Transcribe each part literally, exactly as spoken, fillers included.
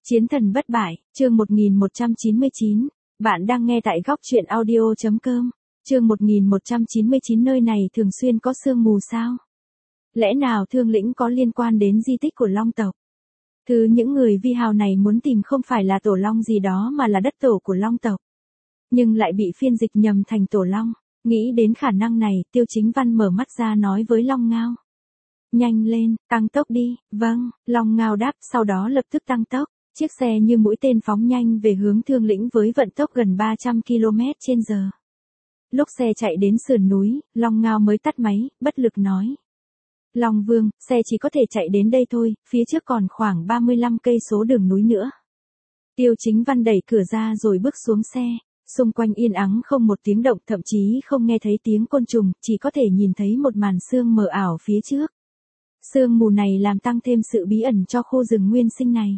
Chiến thần bất bại, chương một nghìn một trăm chín mươi chín. Bạn đang nghe tại góc truyện audio chấm com. Chương một nghìn một trăm chín mươi chín. Nơi này thường xuyên có sương mù sao? Lẽ nào Thương Lĩnh có liên quan đến di tích của Long tộc? Thứ những người vi hào này muốn tìm không phải là tổ long gì đó mà là đất tổ của Long tộc. Nhưng lại bị phiên dịch nhầm thành tổ long. Nghĩ đến khả năng này, Tiêu Chính Văn mở mắt ra nói với Long Ngao. Nhanh lên, tăng tốc đi. Vâng, Long Ngao đáp, sau đó lập tức tăng tốc. Chiếc xe như mũi tên phóng nhanh về hướng Thương Lĩnh với vận tốc gần ba trăm ki lô mét trên giờ. Lúc xe chạy đến sườn núi, Long Ngao mới tắt máy, bất lực nói. Long Vương, xe chỉ có thể chạy đến đây thôi, phía trước còn khoảng ba mươi lăm cây số đường núi nữa. Tiêu Chính Văn đẩy cửa ra rồi bước xuống xe. Xung quanh yên ắng không một tiếng động, thậm chí không nghe thấy tiếng côn trùng, chỉ có thể nhìn thấy một màn sương mờ ảo phía trước. Sương mù này làm tăng thêm sự bí ẩn cho khu rừng nguyên sinh này.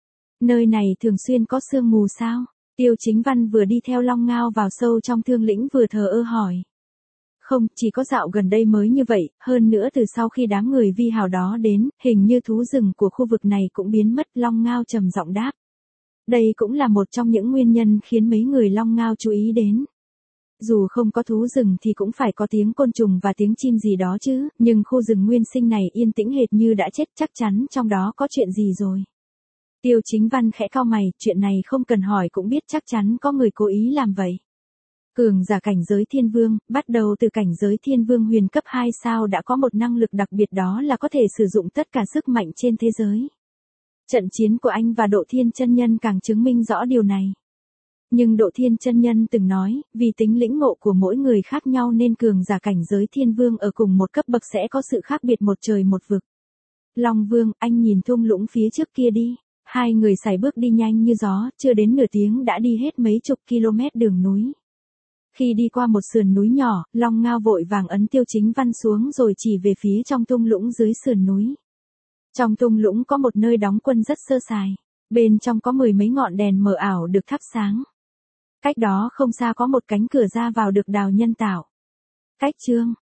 Nơi này thường xuyên có sương mù sao? Tiêu Chính Văn vừa đi theo Long Ngao vào sâu trong Thương Lĩnh vừa thờ ơ hỏi. Không, chỉ có dạo gần đây mới như vậy, hơn nữa từ sau khi đám người vi hào đó đến, hình như thú rừng của khu vực này cũng biến mất. Long Ngao trầm giọng đáp. Đây cũng là một trong những nguyên nhân khiến mấy người Long Ngao chú ý đến. Dù không có thú rừng thì cũng phải có tiếng côn trùng và tiếng chim gì đó chứ, nhưng khu rừng nguyên sinh này yên tĩnh hệt như đã chết, chắc chắn trong đó có chuyện gì rồi. Tiêu Chính Văn khẽ cau mày, chuyện này không cần hỏi cũng biết chắc chắn có người cố ý làm vậy. Cường giả cảnh giới thiên vương, bắt đầu từ cảnh giới thiên vương huyền cấp hai sao đã có một năng lực đặc biệt, đó là có thể sử dụng tất cả sức mạnh trên thế giới. Trận chiến của anh và Độ Thiên chân nhân càng chứng minh rõ điều này. Nhưng Độ Thiên chân nhân từng nói, vì tính lĩnh ngộ của mỗi người khác nhau nên cường giả cảnh giới thiên vương ở cùng một cấp bậc sẽ có sự khác biệt một trời một vực. Long Vương, anh nhìn thung lũng phía trước kia đi. Hai người sải bước đi nhanh như gió, chưa đến nửa tiếng đã đi hết mấy chục km đường núi. Khi đi qua một sườn núi nhỏ, Long Ngao vội vàng ấn Tiêu Chính Văn xuống rồi chỉ về phía trong thung lũng dưới sườn núi. Trong thung lũng có một nơi đóng quân rất sơ sài. Bên trong có mười mấy ngọn đèn mờ ảo được thắp sáng. Cách đó không xa có một cánh cửa ra vào được đào nhân tạo. Cách chương,